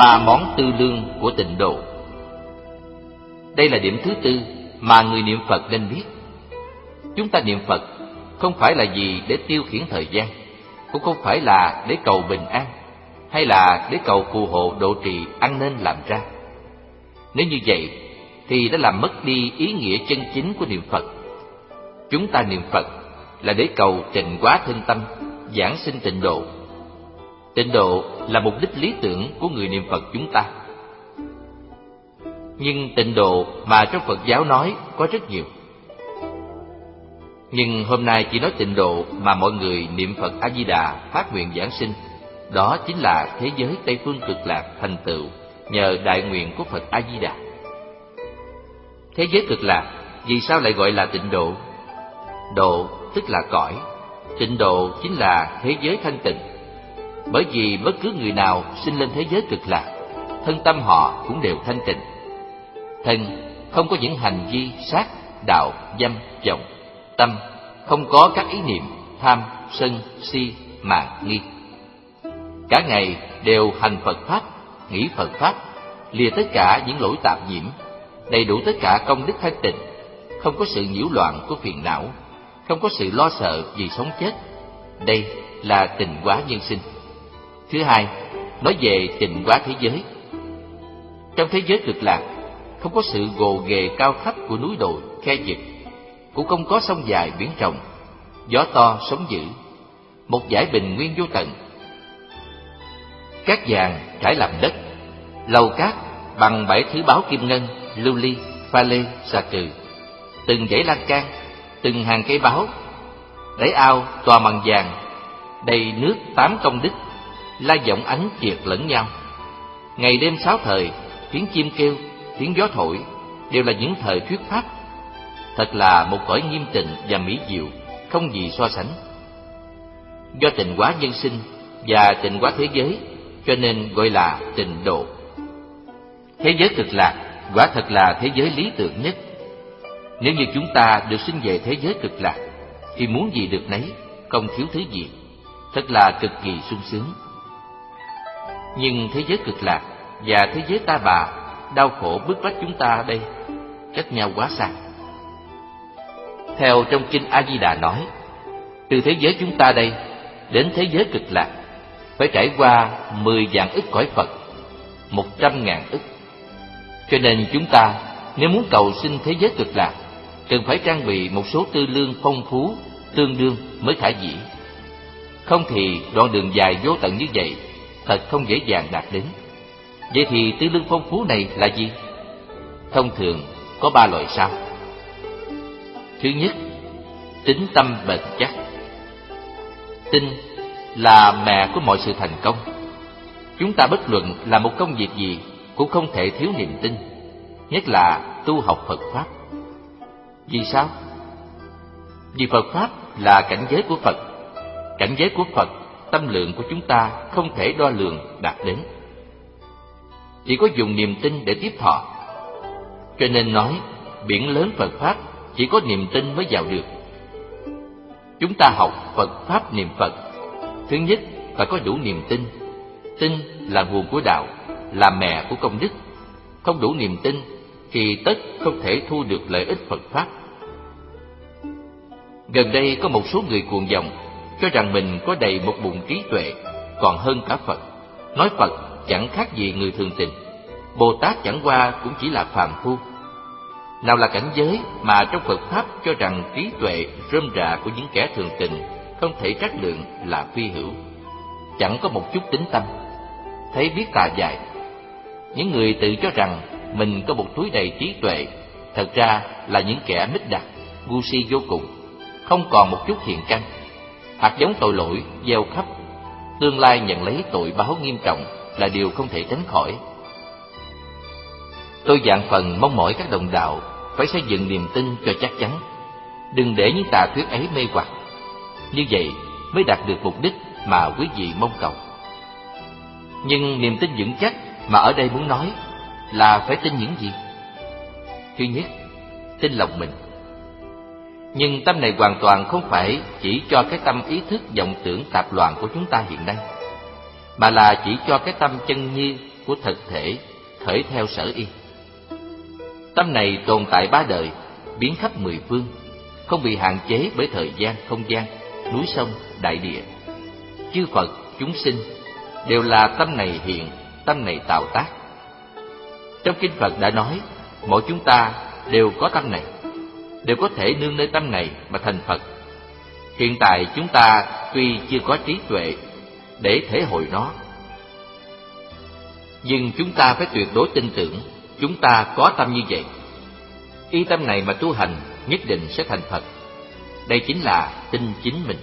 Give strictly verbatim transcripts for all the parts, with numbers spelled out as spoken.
ba món tư lương của tịnh độ. Đây là điểm thứ tư mà người niệm Phật nên biết. Chúng ta niệm Phật không phải là gì để tiêu khiển thời gian, cũng không phải là để cầu bình an, hay là để cầu phù hộ độ trì ăn nên làm ra. Nếu như vậy thì đã làm mất đi ý nghĩa chân chính của niệm Phật. Chúng ta niệm Phật là để cầu tịnh hóa thân tâm, giảng sinh tịnh độ. Tịnh độ là mục đích lý tưởng của người niệm Phật chúng ta. Nhưng tịnh độ mà trong Phật giáo nói có rất nhiều. Nhưng hôm nay chỉ nói tịnh độ mà mọi người niệm Phật A-di-đà phát nguyện giảng sinh. Đó chính là thế giới Tây Phương Cực Lạc thành tựu nhờ đại nguyện của Phật A-di-đà. Thế giới Cực Lạc vì sao lại gọi là tịnh độ? Độ tức là cõi, tịnh độ chính là thế giới thanh tịnh. Bởi vì bất cứ người nào sinh lên thế giới Cực Lạc, thân tâm họ cũng đều thanh tịnh. Thân không có những hành vi sát, đạo, dâm, vọng. Tâm không có các ý niệm tham, sân, si, mạn, nghi. Cả ngày đều hành Phật Pháp, nghĩ Phật Pháp, lìa tất cả những lỗi tạp nhiễm, đầy đủ tất cả công đức thanh tịnh, không có sự nhiễu loạn của phiền não, không có sự lo sợ vì sống chết. Đây là tịnh hóa nhân sinh. Thứ hai, nói về tịnh hóa thế giới. Trong thế giới Cực Lạc, không có sự gồ ghề cao thấp của núi đồi, khe vực, cũng không có sông dài biển rộng, gió to sóng dữ, một dải bình nguyên vô tận. Cát vàng trải làm đất, lầu cát bằng bảy thứ báu kim ngân, lưu ly, pha lê, xà cừ, từng dãy lan can, từng hàng cây báu, đáy ao toàn bằng vàng, đầy nước tám công đức, la giọng ánh triệt lẫn nhau. Ngày đêm sáu thời, tiếng chim kêu, tiếng gió thổi đều là những thời thuyết pháp. Thật là một cõi nghiêm tịnh và mỹ diệu, không gì so sánh. Do tịnh hóa nhân sinh và tịnh hóa thế giới, cho nên gọi là tịnh độ. Thế giới Cực Lạc quả thật là thế giới lý tưởng nhất. Nếu như chúng ta được sinh về thế giới Cực Lạc, thì muốn gì được nấy, không thiếu thứ gì, thật là cực kỳ sung sướng. Nhưng thế giới Cực Lạc và thế giới Ta Bà đau khổ bức bách chúng ta đây, cách nhau quá xa. Theo trong kinh A-di-đà nói, từ thế giới chúng ta đây đến thế giới Cực Lạc phải trải qua mười vạn ức cõi Phật, một trăm ngàn ức. Cho nên chúng ta nếu muốn cầu sinh thế giới Cực Lạc, cần phải trang bị một số tư lương phong phú tương đương mới khả dĩ. Không thì đoạn đường dài vô tận như vậy thật không dễ dàng đạt đến. Vậy thì tư lương phong phú này là gì? Thông thường có ba loại sau. Thứ nhất, tín tâm bền chắc. Tin là mẹ của mọi sự thành công. Chúng ta bất luận làm một công việc gì cũng không thể thiếu niềm tin, nhất là tu học Phật Pháp. Vì sao? Vì Phật Pháp là cảnh giới của Phật. Cảnh giới của Phật, tâm lượng của chúng ta không thể đo lường đạt đến. Chỉ có dùng niềm tin để tiếp thọ. Cho nên nói, biển lớn Phật Pháp chỉ có niềm tin mới vào được. Chúng ta học Phật Pháp niệm Phật, thứ nhất phải có đủ niềm tin. Tin là nguồn của đạo, là mẹ của công đức. Không đủ niềm tin thì tất không thể thu được lợi ích Phật Pháp. Gần đây có một số người cuồng vọng, cho rằng mình có đầy một bụng trí tuệ, còn hơn cả Phật. Nói Phật chẳng khác gì người thường tình, Bồ Tát chẳng qua cũng chỉ là phàm phu. Nào là cảnh giới mà trong Phật Pháp cho rằng trí tuệ rơm rạ của những kẻ thường tình, không thể trách lượng là phi hữu, chẳng có một chút tính tâm, thấy biết tà dại. Những người tự cho rằng mình có một túi đầy trí tuệ, thật ra là những kẻ mít đặc, ngu si vô cùng, không còn một chút thiện căn. Hạt giống tội lỗi gieo khắp, tương lai nhận lấy tội báo nghiêm trọng là điều không thể tránh khỏi. Tôi vạn phần mong mỏi các đồng đạo phải xây dựng niềm tin cho chắc chắn, đừng để những tà thuyết ấy mê hoặc. Như vậy mới đạt được mục đích mà quý vị mong cầu. Nhưng niềm tin vững chắc mà ở đây muốn nói là phải tin những gì? Thứ nhất, tin lòng mình. Nhưng tâm này hoàn toàn không phải chỉ cho cái tâm ý thức vọng tưởng tạp loạn của chúng ta hiện nay, mà là chỉ cho cái tâm chân như của thực thể khởi theo sở y. Tâm này tồn tại ba đời, biến khắp mười phương, không bị hạn chế bởi thời gian, không gian, núi sông, đại địa. Chư Phật, chúng sinh đều là tâm này hiện, tâm này tạo tác. Trong kinh Phật đã nói, mỗi chúng ta đều có tâm này, đều có thể nương nơi tâm này mà thành Phật. Hiện tại chúng ta tuy chưa có trí tuệ để thể hội nó, nhưng chúng ta phải tuyệt đối tin tưởng chúng ta có tâm như vậy. Y tâm này mà tu hành nhất định sẽ thành Phật. Đây chính là tin chính mình.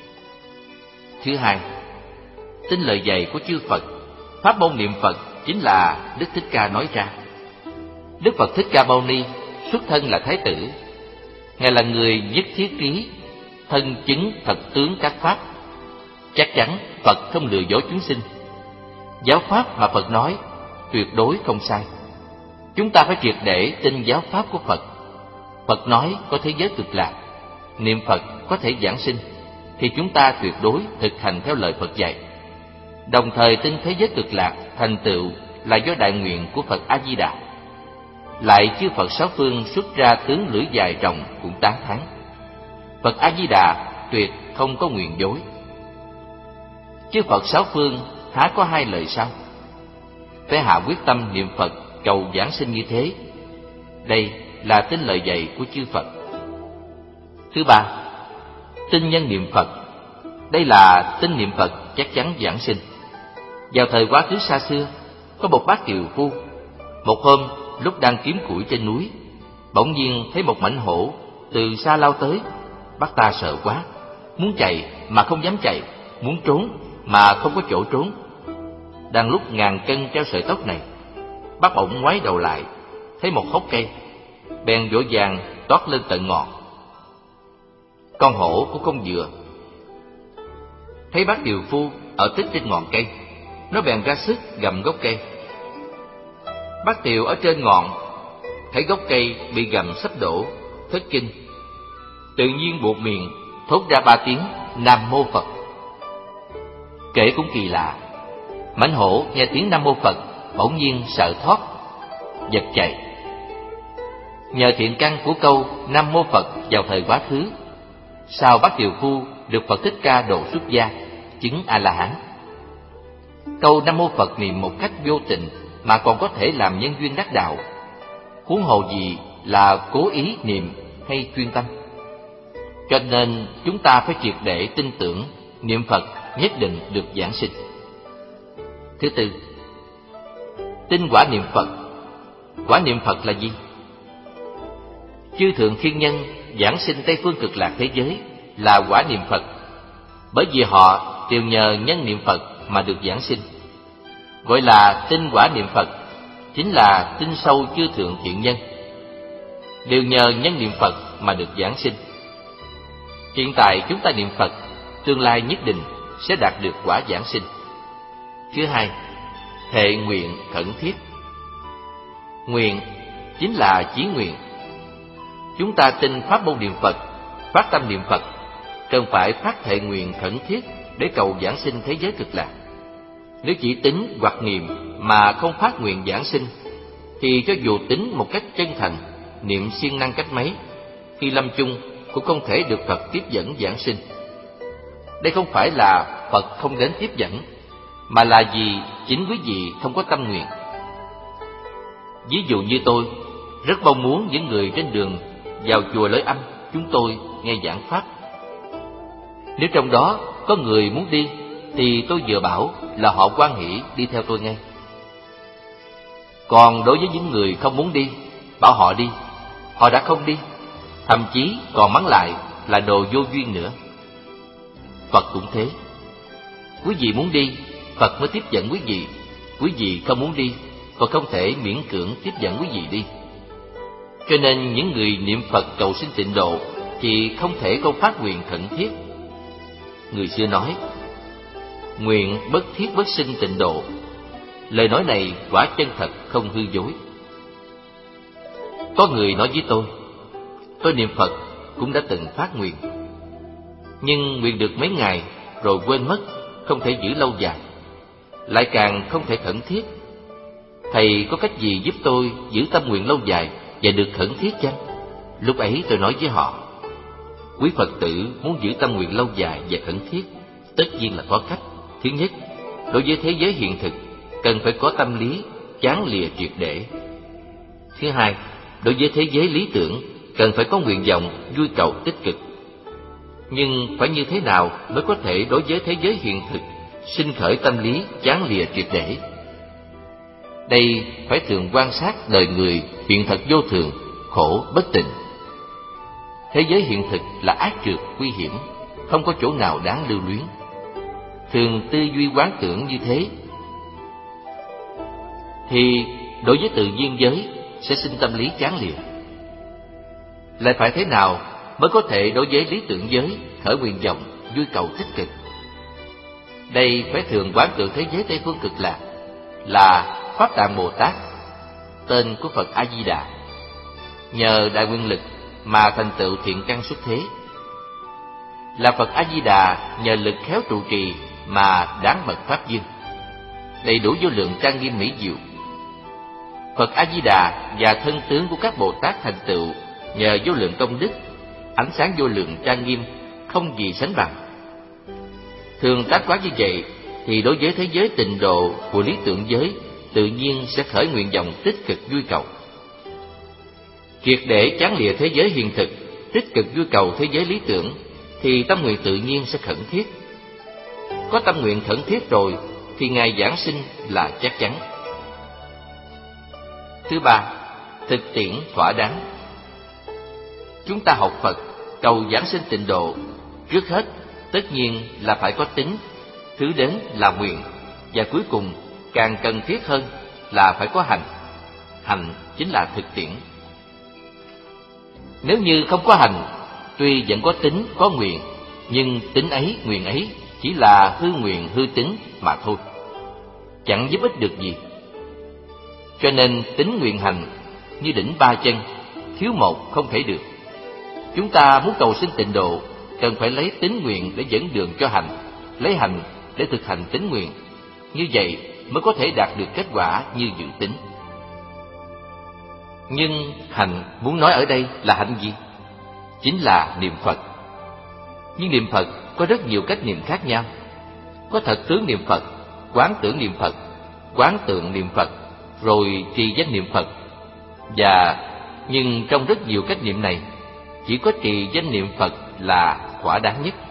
Thứ hai, tin lời dạy của chư Phật. Pháp môn niệm Phật chính là Đức Thích Ca nói ra. Đức Phật Thích Ca Mâu Ni xuất thân là Thái tử. Ngài là người nhất thiết trí, thân chứng thật tướng các pháp. Chắc chắn Phật không lừa dối chúng sinh. Giáo pháp mà Phật nói tuyệt đối không sai. Chúng ta phải triệt để tin giáo pháp của Phật. Phật nói có thế giới cực lạc, niệm Phật có thể giảng sinh, thì chúng ta tuyệt đối thực hành theo lời Phật dạy. Đồng thời tin thế giới cực lạc thành tựu là do đại nguyện của Phật A Di Đà. Lại chư Phật sáu phương xuất ra tướng lưỡi dài rồng cũng tán thán. Phật A Di Đà tuyệt không có nguyện dối. Chư Phật sáu phương há có hai lời sao? Phải hạ quyết tâm niệm Phật cầu giảng sinh như thế. Đây là tin lời dạy của chư Phật. Thứ ba, tin nhân niệm Phật. Đây là tin niệm Phật chắc chắn giảng sinh. Vào thời quá khứ xa xưa, có một bác tiều phu. Một hôm, lúc đang kiếm củi trên núi, bỗng nhiên thấy một mãnh hổ từ xa lao tới. Bác ta sợ quá, muốn chạy mà không dám chạy, muốn trốn mà không có chỗ trốn. Đang lúc ngàn cân treo sợi tóc này, bác bỗng ngoái đầu lại, thấy một hốc cây, bèn vội vàng toát lên tận ngọn. Con hổ của con dừa thấy bác tiều phu ở tích trên ngọn cây, nó bèn ra sức gặm gốc cây. Bác tiều ở trên ngọn thấy gốc cây bị gặm sắp đổ, thất kinh, tự nhiên buột miệng thốt ra ba tiếng Nam Mô Phật. Kể cũng kỳ lạ, mãnh hổ nghe tiếng Nam Mô Phật bỗng nhiên sợ thoát, giật chạy. Nhờ thiện căn của câu Nam Mô Phật vào thời quá khứ, sau bác tiều phu được Phật Thích Ca độ xuất gia, chứng A-la-hán. Câu Nam Mô Phật niệm một cách vô tình mà còn có thể làm nhân duyên đắc đạo, huống hồ gì là cố ý niệm hay chuyên tâm. Cho nên chúng ta phải triệt để tin tưởng niệm Phật nhất định được giảng sinh. Thứ tư, tin quả niệm Phật. Quả niệm Phật là gì? Chư thượng thiên nhân giảng sinh Tây phương cực lạc thế giới là quả niệm Phật, bởi vì họ đều nhờ nhân niệm Phật mà được giảng sinh. Gọi là tin quả niệm Phật chính là tin sâu chư thượng thiện nhân, đều nhờ nhân niệm Phật mà được giảng sinh. Hiện tại chúng ta niệm Phật, tương lai nhất định sẽ đạt được quả giảng sinh. Thứ hai, thệ nguyện khẩn thiết. Nguyện chính là chí nguyện. Chúng ta tin pháp môn niệm Phật, phát tâm niệm Phật, cần phải phát thệ nguyện khẩn thiết để cầu giảng sinh thế giới cực lạc. Nếu chỉ tính hoặc niệm mà không phát nguyện giảng sinh, thì cho dù tính một cách chân thành, niệm siêng năng cách mấy, khi lâm chung cũng không thể được Phật tiếp dẫn giảng sinh. Đây không phải là Phật không đến tiếp dẫn, mà là vì chính quý vị không có tâm nguyện. Ví dụ như tôi rất mong muốn những người trên đường vào chùa Lối Âm chúng tôi nghe giảng pháp. Nếu trong đó có người muốn đi, thì tôi vừa bảo là họ hoan hỷ đi theo tôi ngay. Còn đối với những người không muốn đi, bảo họ đi, họ đã không đi, thậm chí còn mắng lại là đồ vô duyên nữa. Phật cũng thế. Quý vị muốn đi, Phật mới tiếp dẫn quý vị. Quý vị không muốn đi, Phật không thể miễn cưỡng tiếp dẫn quý vị đi. Cho nên những người niệm Phật cầu sinh tịnh độ thì không thể không phát nguyện khẩn thiết. Người xưa nói, nguyện bất thiết bất sinh tịnh độ. Lời nói này quả chân thật, không hư dối. Có người nói với tôi, tôi niệm Phật cũng đã từng phát nguyện, nhưng nguyện được mấy ngày rồi quên mất, không thể giữ lâu dài, lại càng không thể khẩn thiết, thầy có cách gì giúp tôi giữ tâm nguyện lâu dài và được khẩn thiết chăng? Lúc ấy tôi nói với họ, quý Phật tử muốn giữ tâm nguyện lâu dài và khẩn thiết, tất nhiên là có cách. Thứ nhất, đối với thế giới hiện thực, cần phải có tâm lý chán lìa triệt để. Thứ hai, đối với thế giới lý tưởng, cần phải có nguyện vọng vui cầu tích cực. Nhưng phải như thế nào mới có thể đối với thế giới hiện thực sinh khởi tâm lý chán lìa triệt để? Đây phải thường quan sát đời người hiện thật vô thường, khổ bất tịnh. Thế giới hiện thực là ác trượt nguy hiểm, không có chỗ nào đáng lưu luyến. Thường tư duy quán tưởng như thế, thì đối với tự nhiên giới sẽ sinh tâm lý chán lìa. Lại phải thế nào mới có thể đối với lý tưởng giới khởi nguyện vọng vui cầu tích cực? Đây phải thường quán tưởng thế giới Tây phương cực lạc là Pháp Tạng Bồ Tát, tên của Phật A Di Đà, nhờ đại nguyện lực mà thành tựu thiện căn xuất thế. Là Phật A Di Đà nhờ lực khéo trụ trì mà đáng bậc pháp dương, đầy đủ vô lượng trang nghiêm mỹ diệu. Phật A Di Đà và thân tướng của các Bồ Tát thành tựu nhờ vô lượng công đức, ánh sáng vô lượng trang nghiêm không gì sánh bằng. Thường tác quán như vậy thì đối với thế giới tịnh độ của lý tưởng giới tự nhiên sẽ khởi nguyện vọng tích cực vui cầu. Triệt để chán lìa thế giới hiện thực, tích cực vui cầu thế giới lý tưởng, thì tâm nguyện tự nhiên sẽ khẩn thiết. Có tâm nguyện khẩn thiết rồi thì ngày giảng sinh là chắc chắn. Thứ ba, thực tiễn thỏa đáng. Chúng ta học Phật, cầu giảng sinh tịnh độ, trước hết tất nhiên là phải có tính, thứ đến là nguyện, và cuối cùng càng cần thiết hơn là phải có hành. Hành chính là thực tiễn. Nếu như không có hành, tuy vẫn có tính, có nguyện, nhưng tính ấy, nguyện ấy chỉ là hư nguyện, hư tính mà thôi, chẳng giúp ích được gì. Cho nên tính nguyện hành như đỉnh ba chân, thiếu một không thể được. Chúng ta muốn cầu sinh tịnh độ, cần phải lấy tính nguyện để dẫn đường cho hành, lấy hành để thực hành tính nguyện. Như vậy mới có thể đạt được kết quả như dự tính. Nhưng hành muốn nói ở đây là hành gì? Chính là niệm Phật. Nhưng niệm Phật có rất nhiều cách niệm khác nhau. Có thật tướng niệm Phật, quán tưởng niệm Phật, quán tượng niệm Phật, rồi trì danh niệm Phật. Và nhưng trong rất nhiều cách niệm này, chỉ có trì danh niệm Phật là thỏa đáng nhất.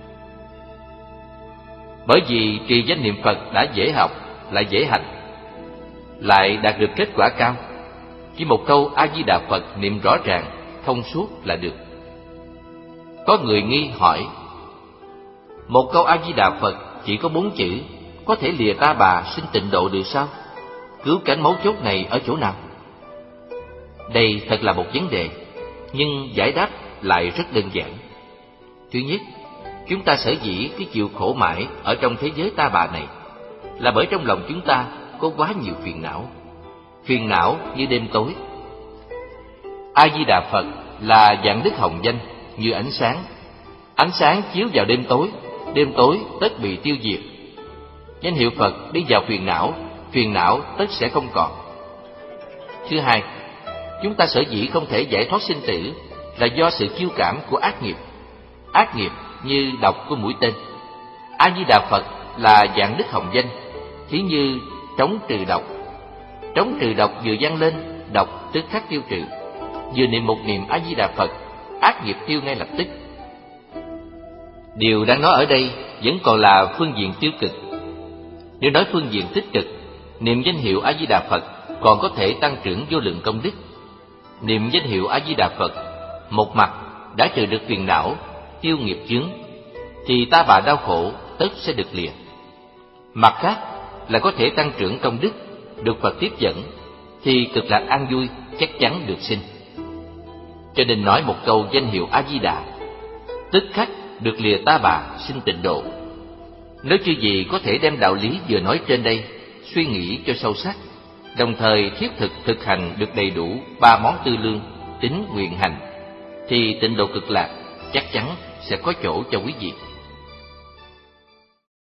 Bởi vì trì danh niệm Phật đã dễ học, lại dễ hành, lại đạt được kết quả cao. Chỉ một câu A Di Đà Phật niệm rõ ràng, thông suốt là được. Có người nghi hỏi, một câu A Di Đà Phật chỉ có bốn chữ, có thể lìa ta bà sinh tịnh độ được sao? Cứu cánh mấu chốt này ở chỗ nào? Đây thật là một vấn đề, nhưng giải đáp lại rất đơn giản. Thứ nhất, chúng ta sở dĩ cứ chịu khổ mãi ở trong thế giới ta bà này là bởi trong lòng chúng ta có quá nhiều phiền não. Phiền não như đêm tối. A Di Đà Phật là dạng đức hồng danh, như ánh sáng. Ánh sáng chiếu vào đêm tối, đêm tối tất bị tiêu diệt. Danh hiệu Phật đi vào phiền não, phiền não tất sẽ không còn. Thứ hai, chúng ta sở dĩ không thể giải thoát sinh tử là do sự kiêu cảm của ác nghiệp. Ác nghiệp như độc của mũi tên. A Di Đà Phật là dạng đức hồng danh, thí như trống trừ độc. Trống trừ độc vừa vang lên, độc tức khắc tiêu trừ. Vừa niệm một niệm A Di Đà Phật, ác nghiệp tiêu ngay lập tức. Điều đang nói ở đây vẫn còn là phương diện tiêu cực. Nếu nói phương diện tích cực, niệm danh hiệu A Di Đà Phật còn có thể tăng trưởng vô lượng công đức. Niệm danh hiệu A Di Đà Phật, một mặt đã trừ được phiền não, tiêu nghiệp chướng, thì ta bà đau khổ tất sẽ được lìa. Mặt khác là có thể tăng trưởng công đức, được Phật tiếp dẫn, thì cực lạc an vui chắc chắn được sinh. Cho nên nói một câu danh hiệu A Di Đà, tức khắc được lìa ta bà sinh tịnh độ. Nếu chư gì có thể đem đạo lý vừa nói trên đây suy nghĩ cho sâu sắc, đồng thời thiết thực thực hành được đầy đủ ba món tư lương tín nguyện hành, thì tịnh độ cực lạc chắc chắn sẽ có chỗ cho quý vị.